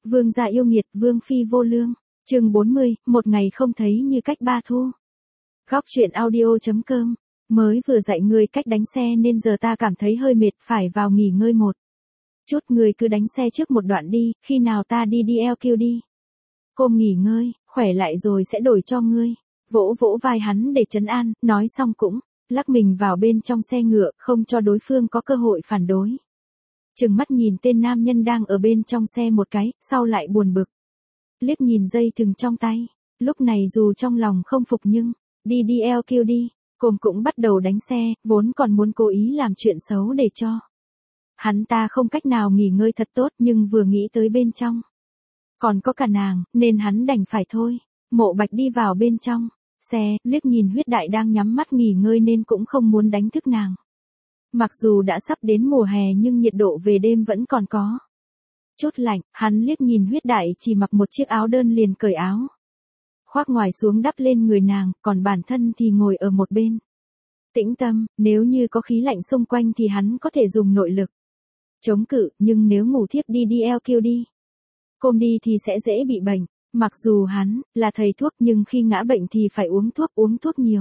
Vương gia yêu nghiệt, vương phi vô lương. Chương 40, một ngày không thấy như cách ba thu. Góc truyện audio.com. Mới vừa dạy ngươi cách đánh xe nên giờ ta cảm thấy hơi mệt, phải vào nghỉ ngơi một chút. Ngươi cứ đánh xe trước một đoạn đi, khi nào ta đi LQ đi. Cô nghỉ ngơi, khỏe lại rồi sẽ đổi cho ngươi. Vỗ vỗ vai hắn để trấn an, nói xong cũng lắc mình vào bên trong xe ngựa, không cho đối phương có cơ hội phản đối. Trừng mắt nhìn tên nam nhân đang ở bên trong xe một cái, sau lại buồn bực. Liếc nhìn dây thừng trong tay, lúc này dù trong lòng không phục nhưng, đi LQ đi, Cồm cũng bắt đầu đánh xe, vốn còn muốn cố ý làm chuyện xấu để cho hắn ta không cách nào nghỉ ngơi thật tốt, nhưng vừa nghĩ tới bên trong còn có cả nàng, nên hắn đành phải thôi. Mộ Bạch đi vào bên trong xe, liếc nhìn Huyết Đại đang nhắm mắt nghỉ ngơi nên cũng không muốn đánh thức nàng. Mặc dù đã sắp đến mùa hè nhưng nhiệt độ về đêm vẫn còn có chút lạnh, hắn liếc nhìn Huyết Đại chỉ mặc một chiếc áo đơn liền cởi áo khoác ngoài xuống đắp lên người nàng, còn bản thân thì ngồi ở một bên. Tĩnh tâm, nếu như có khí lạnh xung quanh thì hắn có thể dùng nội lực chống cự, nhưng nếu ngủ thiếp đi LQ đi, côm đi thì sẽ dễ bị bệnh. Mặc dù hắn là thầy thuốc nhưng khi ngã bệnh thì phải uống thuốc nhiều.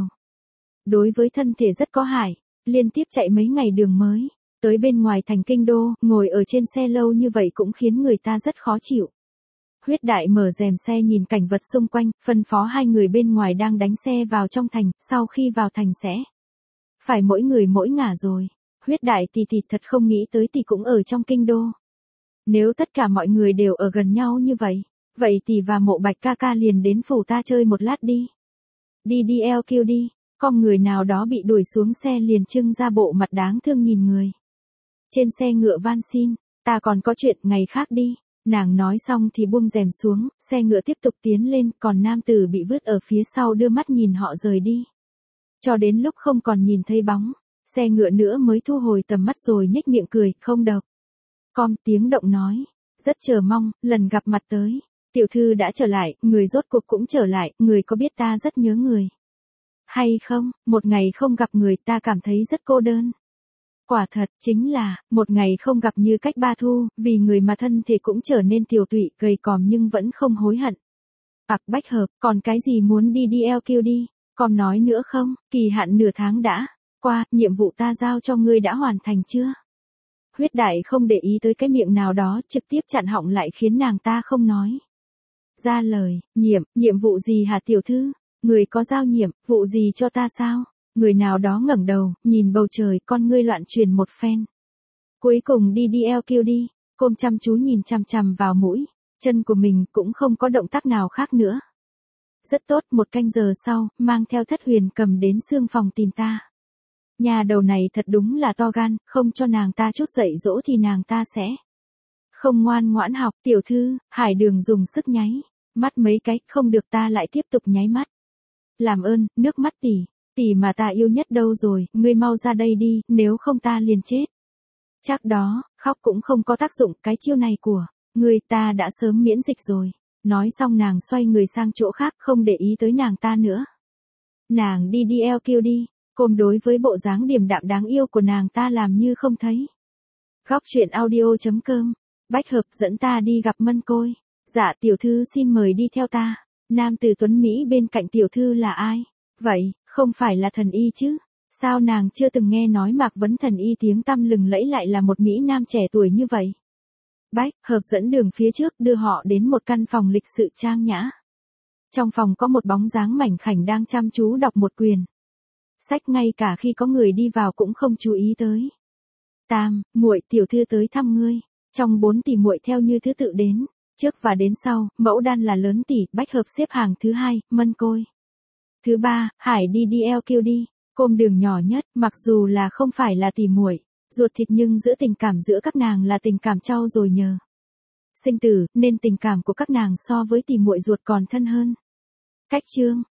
Đối với thân thể rất có hại, liên tiếp chạy mấy ngày đường mới tới bên ngoài thành kinh đô, ngồi ở trên xe lâu như vậy cũng khiến người ta rất khó chịu. Huyết Đại mở rèm xe nhìn cảnh vật xung quanh, phân phó hai người bên ngoài đang đánh xe vào trong thành, sau khi vào thành sẽ phải mỗi người mỗi ngả rồi. Huyết Đại thì thật không nghĩ tới thì cũng ở trong kinh đô. Nếu tất cả mọi người đều ở gần nhau như vậy, vậy tỷ và Mộ Bạch ca ca liền đến phủ ta chơi một lát đi. Đi LQ đi, con người nào đó bị đuổi xuống xe liền trưng ra bộ mặt đáng thương nhìn người trên xe ngựa van xin, ta còn có chuyện, ngày khác đi. Nàng nói xong thì buông rèm xuống, xe ngựa tiếp tục tiến lên, còn nam tử bị vứt ở phía sau đưa mắt nhìn họ rời đi. Cho đến lúc không còn nhìn thấy bóng xe ngựa nữa mới thu hồi tầm mắt rồi nhếch miệng cười, không độc. Tiếng động nói, rất chờ mong, lần gặp mặt tới. Tiểu thư đã trở lại, người rốt cuộc cũng trở lại, người có biết ta rất nhớ người hay không? Một ngày không gặp người ta cảm thấy rất cô đơn. Quả thật, chính là, một ngày không gặp như cách ba thu, vì người mà thân thể cũng trở nên tiều tụy, gầy còm nhưng vẫn không hối hận. Bách hợp, còn cái gì muốn đi LQ đi, còn nói nữa không, kỳ hạn nửa tháng đã qua, nhiệm vụ ta giao cho ngươi đã hoàn thành chưa? Huyết Đại không để ý tới cái miệng nào đó, trực tiếp chặn họng lại khiến nàng ta không nói ra lời. Nhiệm vụ gì hả tiểu thư? Người có giao nhiệm vụ gì cho ta sao? Người nào đó ngẩng đầu, nhìn bầu trời, con ngươi loạn chuyển một phen. Cuối cùng đi LQ đi, Côm chăm chú nhìn chằm chằm vào mũi chân của mình, cũng không có động tác nào khác nữa. Rất tốt, 1 canh giờ sau, mang theo Thất Huyền Cầm đến xương phòng tìm ta. Nhà đầu này thật đúng là to gan, không cho nàng ta chút dạy dỗ thì nàng ta sẽ không ngoan ngoãn học. Tiểu thư, Hải Đường dùng sức nháy mắt mấy cái, không được, ta lại tiếp tục nháy mắt. Làm ơn, nước mắt tỷ mà ta yêu nhất đâu rồi, ngươi mau ra đây đi, nếu không ta liền chết. Chắc đó, khóc cũng không có tác dụng, cái chiêu này của ngươi ta đã sớm miễn dịch rồi. Nói xong nàng xoay người sang chỗ khác, không để ý tới nàng ta nữa. Nàng đi LQ đi, Côm đối với bộ dáng điềm đạm đáng yêu của nàng ta làm như không thấy. Góc truyện audio.com. Bách hợp, dẫn ta đi gặp Mân Côi. Dạ tiểu thư xin mời đi theo ta. Nam tử tuấn Mỹ bên cạnh tiểu thư là ai? Vậy, không phải là Thần Y chứ? Sao nàng chưa từng nghe nói Mạc Vấn Thần Y tiếng tăm lừng lẫy lại là một Mỹ Nam trẻ tuổi như vậy? Bách hợp dẫn đường phía trước đưa họ đến một căn phòng lịch sự trang nhã. Trong phòng có một bóng dáng mảnh khảnh đang chăm chú đọc một quyển sách, ngay cả khi có người đi vào cũng không chú ý tới. Muội, tiểu thư tới thăm ngươi. Trong 4 tỷ muội theo như thứ tự đến trước và đến sau, Mẫu Đan là lớn tỷ, Bách hợp xếp hàng thứ 2, Mân Côi thứ 3, Hải đi LQ đi, Côm đường nhỏ nhất, mặc dù là không phải là tỷ muội ruột thịt nhưng giữa tình cảm giữa các nàng là tình cảm trau dồi nhờ sinh tử, nên tình cảm của các nàng so với tỷ muội ruột còn thân hơn. Cách chương